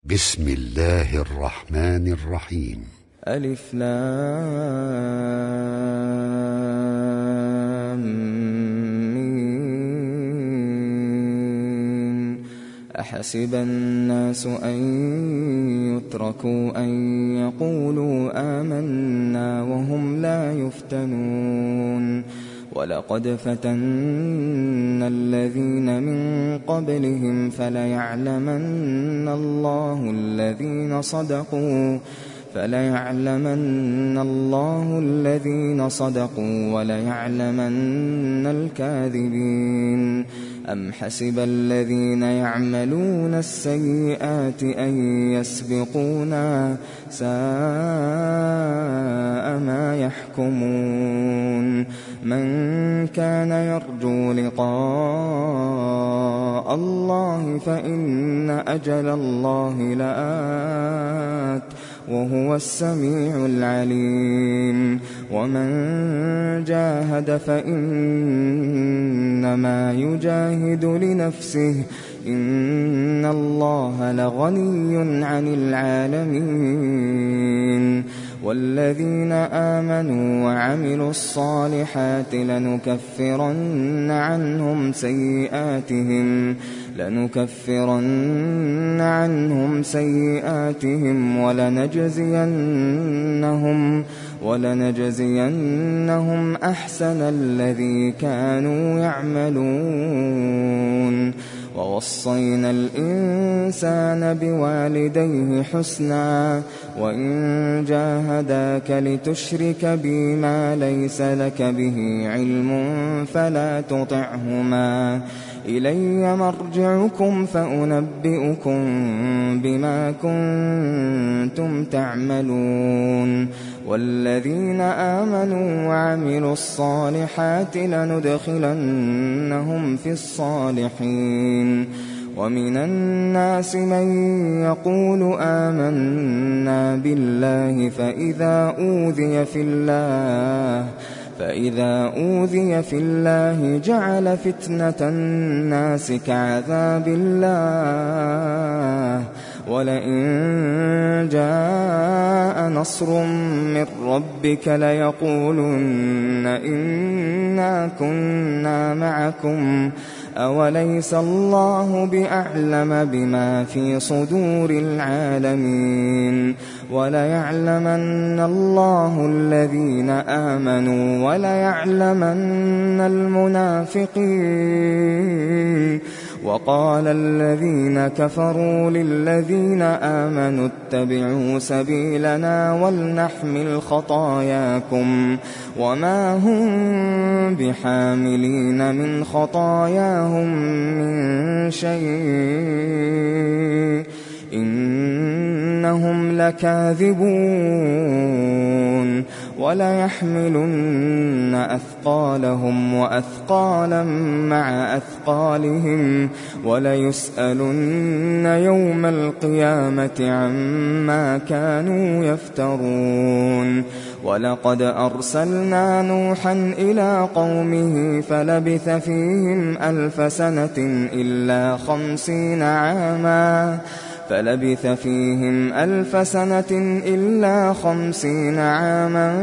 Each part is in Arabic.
بسم الله الرحمن الرحيم. ألف لام ميم. أحسب الناس أن يتركوا أن يقولوا آمنا وهم لا يفتنون ولقد فتنا الذين من قبلهم فليعلمن الله الذين صدقوا وليعلمن الكاذبين. أم حسب الذين يعملون السيئات أن يسبقونا ساء ما يحكمون. من كان يرجو لقاء الله فإن أجل الله لآت وهو السميع العليم. ومن جاهد فإنما يجاهد لنفسه إن الله لغني عن العالمين. والذين آمنوا وعملوا الصالحات لنكفرن عنهم سيئاتهم ولنجزينهم أحسن الذي كانوا يعملون. ووصينا الإنسان بوالديه حسنا وإن جاهداك لتشرك بي ما ليس لك به علم فلا تطعهما إلي مرجعكم فأنبئكم بما كنتم تعملون. والذين آمنوا وعملوا الصالحات لندخلنهم في الصالحين. ومن الناس من يقول آمنا بالله فإذا أوذي في الله جعل فتنة الناس كعذاب الله ولئن جاء نصر من ربك ليقولن إنا كنا معكم أوليس الله بأعلم بما في صدور العالمين. وليعلمن الله الذين آمنوا وليعلمن المنافقين. وقال الذين كفروا للذين آمنوا اتبعوا سبيلنا ولنحمل خطاياكم وما هم بحاملين من خطاياهم من شيء إنهم لكاذبون. وليحملن أثقالهم وأثقالا مع أثقالهم وليسألن يوم القيامة عما كانوا يفترون. ولقد أرسلنا نوحا إلى قومه فلبث فيهم ألف سنة إلا 50 عاما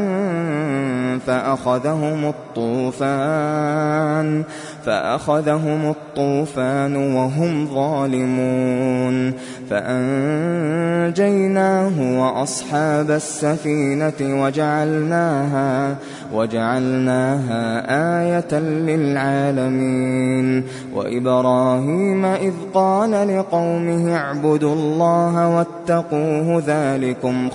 فأخذهم الطوفان وهم ظالمون فأنجيناه وأصحاب السفينة وجعلناها آية للعالمين. وإبراهيم إذ قال لقومه اعبدوا الله واتقوه ذلكم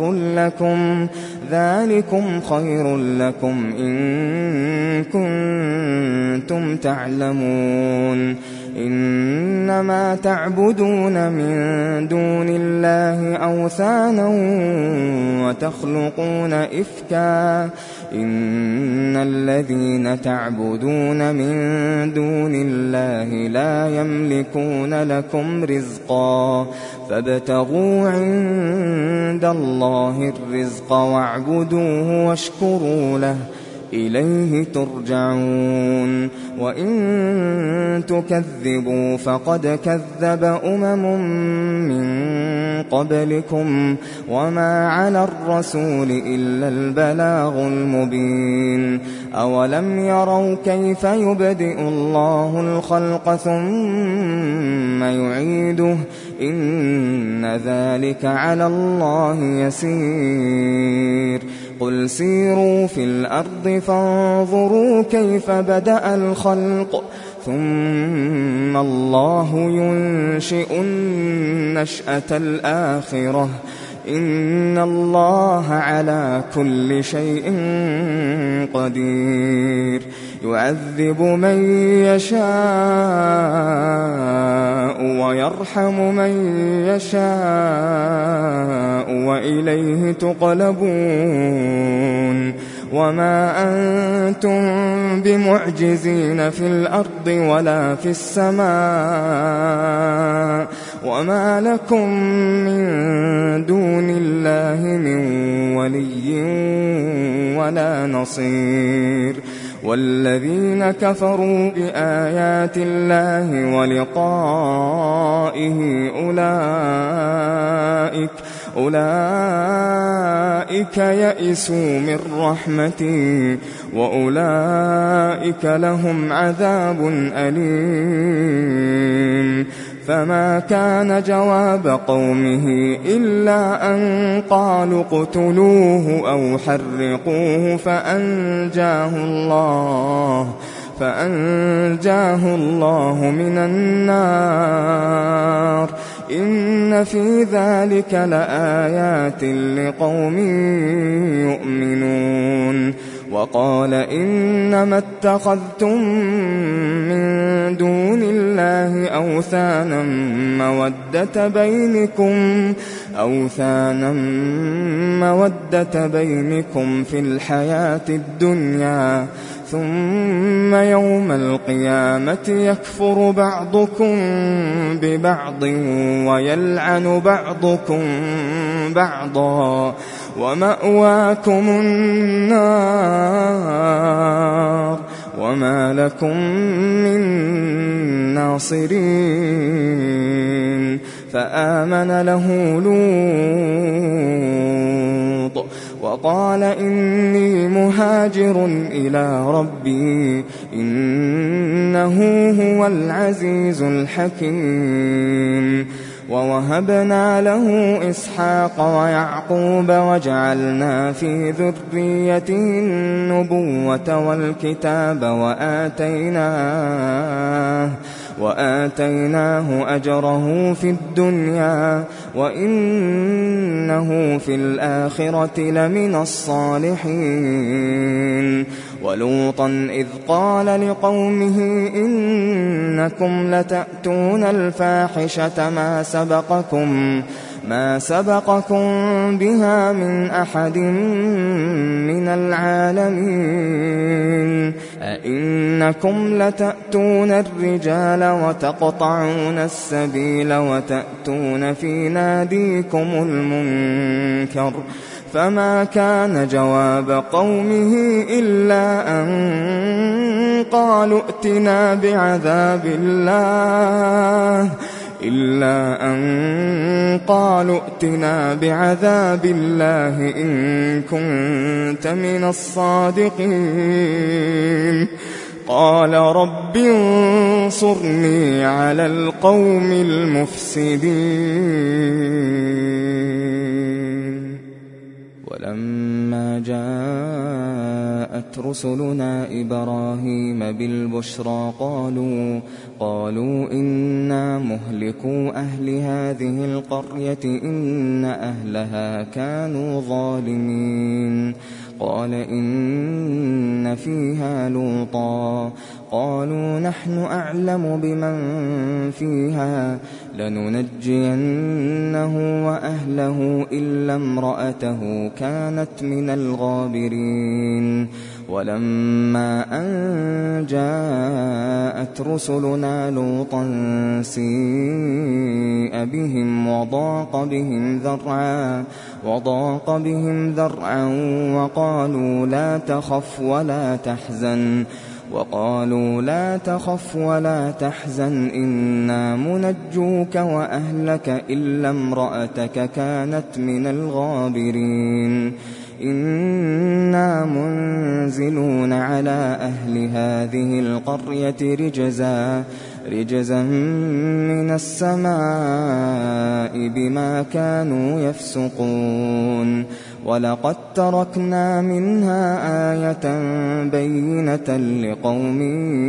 خير لكم إن كنتم تعلمون. إنما تعبدون من دون الله أوثانا وتخلقون إفكا إن الذين تعبدون من دون الله لا يملكون لكم رزقا فابتغوا عند الله الرزق واعبدوه واشكروا له إليه ترجعون. وإن تكذبوا فقد كذب أمم من قبلكم وما على الرسول إلا البلاغ المبين أولم يروا كيف يبدئ الله الخلق ثم يعيده إن ذلك على الله يسير قل سيروا في الأرض فانظروا كيف بدأ الخلق ثم الله ينشئ النشأة الآخرة إن الله على كل شيء قدير يعذب من يشاء ويرحم من يشاء وإليه تقلبون وما أنتم بمعجزين في الأرض ولا في السماء وما لكم من دون الله من ولي ولا نصير والذين كفروا بآيات الله ولقائه أولئك يئسوا من رحمتي وأولئك لهم عذاب أليم فما كان جواب قومه إلا أن قالوا اقتلوه أو حرقوه فأنجاه الله من النار إن في ذلك لآيات لقوم يؤمنون وقال إنما اتخذتم من دون الله أوثانا مودة بينكم في الحياة الدنيا ثم يوم القيامة يكفر بعضكم ببعض ويلعن بعضكم بعضا ومأواكم النار وما لكم من ناصرين فآمن له لوط وقال إني مهاجر إلى ربي إنه هو العزيز الحكيم ووهبنا له إسحاق ويعقوب وجعلنا في ذريته النبوة والكتاب وآتيناه أجره في الدنيا وإنه في الآخرة لمن الصالحين ولوطا إذ قال لقومه إنكم لتأتون الفاحشة ما سبقكم بها من أحد من العالمين أئنكم لتأتون الرجال وتقطعون السبيل وتأتون في ناديكم المنكر فما كان جواب قومه إلا أن قالوا ائتنا بعذاب الله إن كنت من الصادقين قال رب انصرني على القوم المفسدين ولما جاءت رسلنا إبراهيم بالبشرى قالوا إنا مهلكو أهل هذه القرية إن أهلها كانوا ظالمين قال إن فيها لوطا قالوا نحن أعلم بمن فيها لننجينه وأهله إلا امرأته كانت من الغابرين ولما أن جاءت رسلنا لوطا سيء بهم وضاق بهم ذرعا وقالوا لا تخف ولا تحزن وقالوا لا تخف ولا تحزن إنا منجوك وأهلك إلا امرأتك كانت من الغابرين إنا منزلون على أهل هذه القرية رجزا من السماء بما كانوا يفسقون ولقد تركنا منها آية بينة لقوم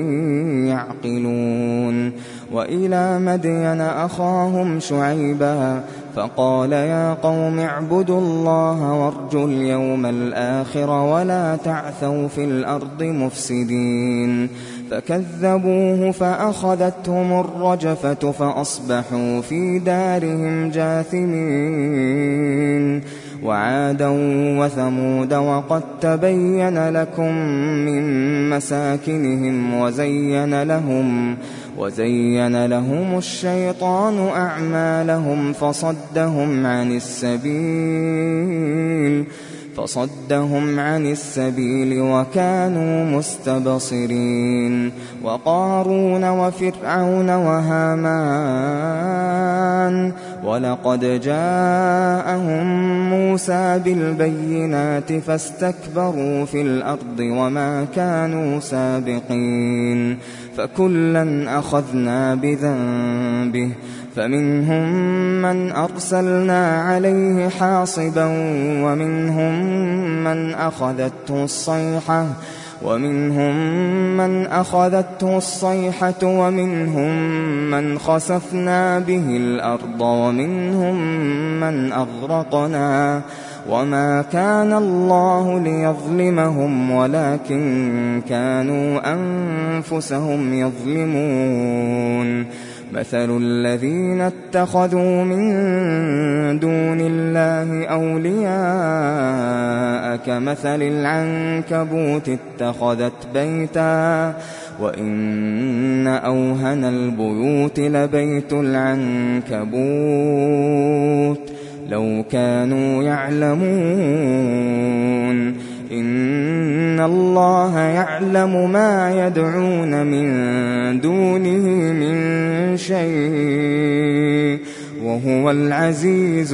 يعقلون وإلى مدين أخاهم شعيبا فقال يا قوم اعبدوا الله وارجوا اليوم الآخر ولا تعثوا في الأرض مفسدين فكذبوه فأخذتهم الرجفة فأصبحوا في دارهم جاثمين وعادا وثمود وقد تبين لكم من مساكنهم وزين لهم الشيطان أعمالهم فصدهم عن السبيل وكانوا مستبصرين وقارون وفرعون وهامان ولقد جاءهم موسى بالبينات فاستكبروا في الأرض وما كانوا سابقين فكلا أخذنا بذنبه فمنهم من أرسلنا عليه حاصبا ومنهم من أخذته الصيحة ومنهم من خسفنا به الأرض ومنهم من أغرقنا وما كان الله ليظلمهم ولكن كانوا أنفسهم يظلمون مثل الذين اتخذوا من دون الله أولياء كمثل العنكبوت اتخذت بيتا وإن أوهن البيوت لبيت العنكبوت لو كانوا يعلمون إن الله يعلم ما يدعون من دونه من شيء وهو العزيز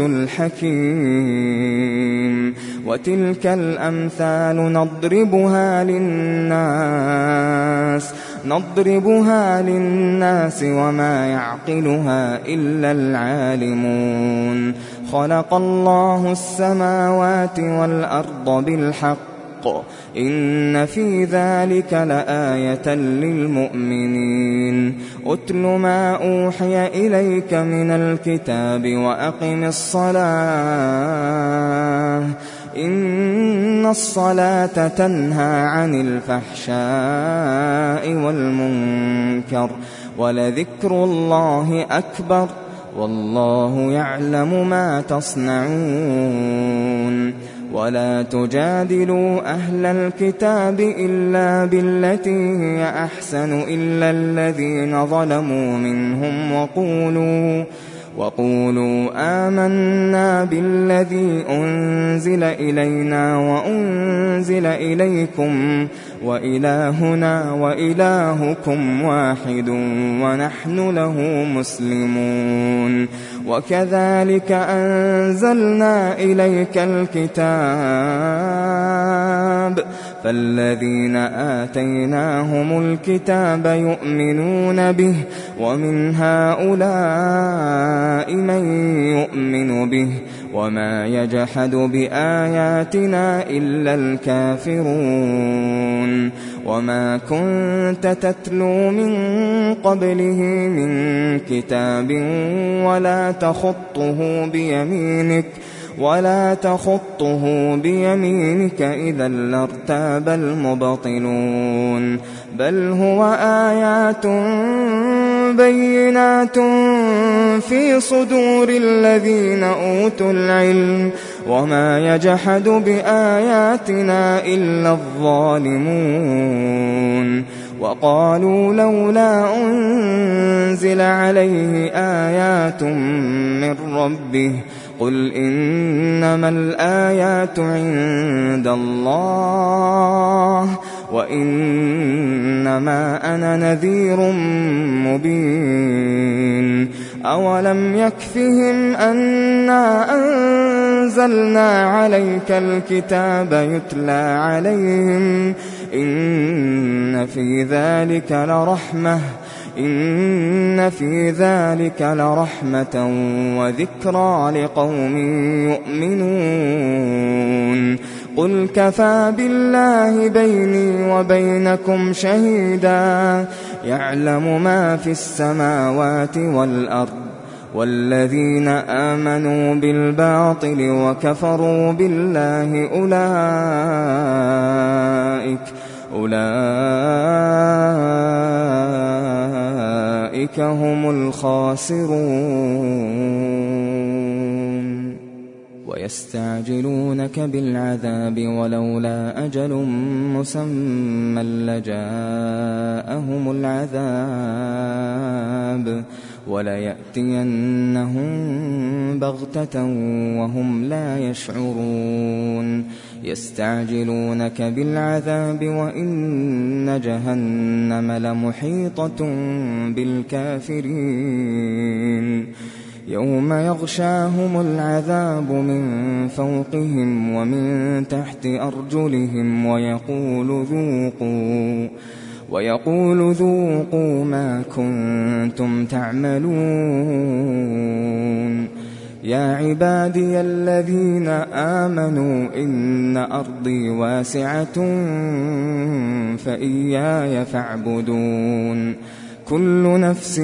الحكيم وتلك الأمثال نضربها للناس وما يعقلها إلا العالمون خلق الله السماوات والأرض بالحق إن في ذلك لآية للمؤمنين أتل ما أوحي إليك من الكتاب وأقم الصلاة إن الصلاة تنهى عن الفحشاء والمنكر ولذكر الله أكبر والله يعلم ما تصنعون ولا تجادلوا أهل الكتاب إلا بالتي هي أحسن إلا الذين ظلموا منهم وقولوا آمنا بالذي أنزل إلينا وأنزل إليكم وإلهنا وإلهكم واحد ونحن له مسلمون وكذلك أنزلنا إليك الكتاب فالذين آتيناهم الكتاب يؤمنون به ومن هؤلاء من يؤمن به وما يجحد بآياتنا إلا الكافرون وما كنت تتلو من قبله من كتاب ولا تخطه بيمينك إذا لارتاب المبطلون بل هو آيات بينات في صدور الذين أوتوا العلم وما يجحد بآياتنا إلا الظالمون وقالوا لولا أنزل عليه آيات من ربه قل إنما الآيات عند الله وإنما أنا نذير مبين أولم يكفهم أنا أنزلنا عليك الكتاب يتلى عليهم إن في ذلك لرحمة وذكرى لقوم يؤمنون قل كفى بالله بيني وبينكم شهيدا يعلم ما في السماوات والأرض والذين آمنوا بالباطل وكفروا بالله أولئك هم الخاسرون ويستعجلونك بالعذاب ولولا أجل مسمى لجاءهم العذاب وليأتينهم بغتة وهم لا يشعرون يستعجلونك بالعذاب وإن جهنم لمحيطة بالكافرين يوم يغشاهم العذاب من فوقهم ومن تحت أرجلهم ويقول ذوقوا ما كنتم تعملون يا عبادي الذين آمنوا إن أرضي واسعة فإياي فاعبدون كل نفس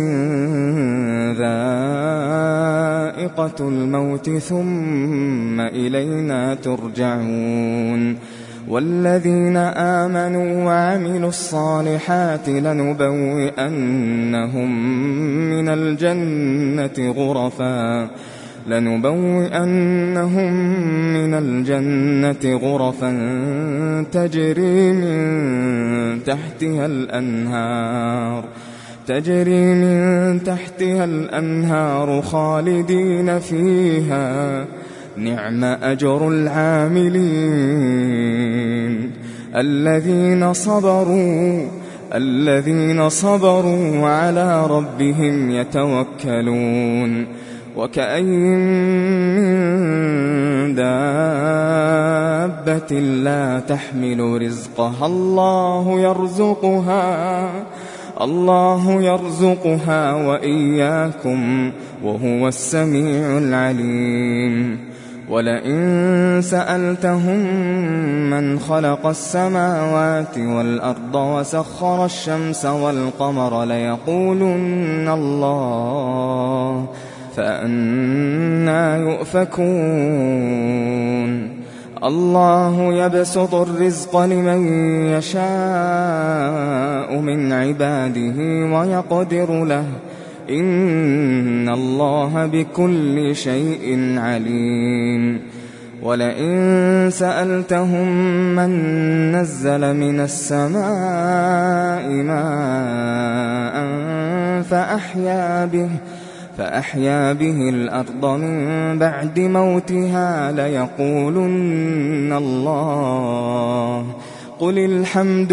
ذائقة الموت ثم إلينا ترجعون والذين آمنوا وعملوا الصالحات لنبوئنهم من الجنة غرفا تجري من تحتها الأنهار خالدين فيها نعم أجر العاملين الذين صبروا على ربهم يتوكلون وكأين من دابة لا تحمل رزقها الله يرزقها وإياكم وهو السميع العليم ولئن سألتهم من خلق السماوات والأرض وسخر الشمس والقمر ليقولن الله فأنى يؤفكون الله يبسط الرزق لمن يشاء من عباده ويقدر له إن الله بكل شيء عليم ولئن سألتهم من نزل من السماء ماء فأحيا به الأرض من بعد موتها ليقولن الله قل الحمد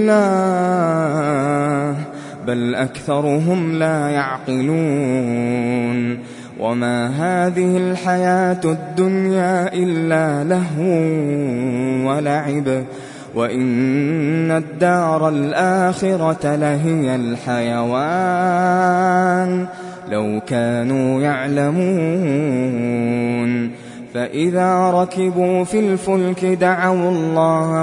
لله بل أكثرهم لا يعقلون وما هذه الحياة الدنيا إلا لهو ولعب وإن الدار الآخرة لهي الحيوان لو كانوا يعلمون فإذا ركبوا في الفلك دعوا الله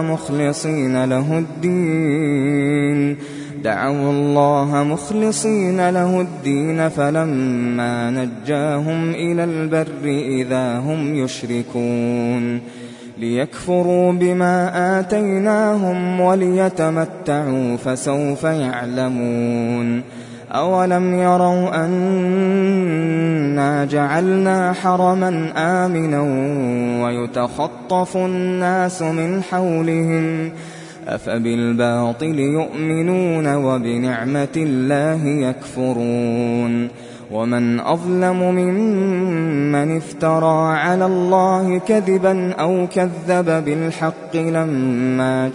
مخلصين له الدين فلما نجاهم إلى البر إذا هم يشركون ليكفروا بما آتيناهم وليتمتعوا فسوف يعلمون أولم يروا أنا جعلنا حرما آمنا ويتخطف الناس من حولهم أفبالباطل يؤمنون وبنعمة الله يكفرون ومن أظلم ممن افترى على الله كذبا أو كذب بالحق لما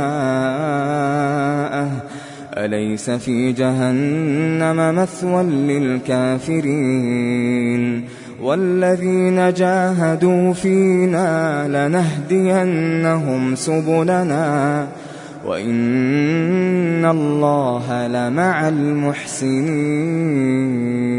جاءه أليس في جهنم مثوى للكافرين والذين جاهدوا فينا لنهدينهم سبلنا وإن الله لمع المحسنين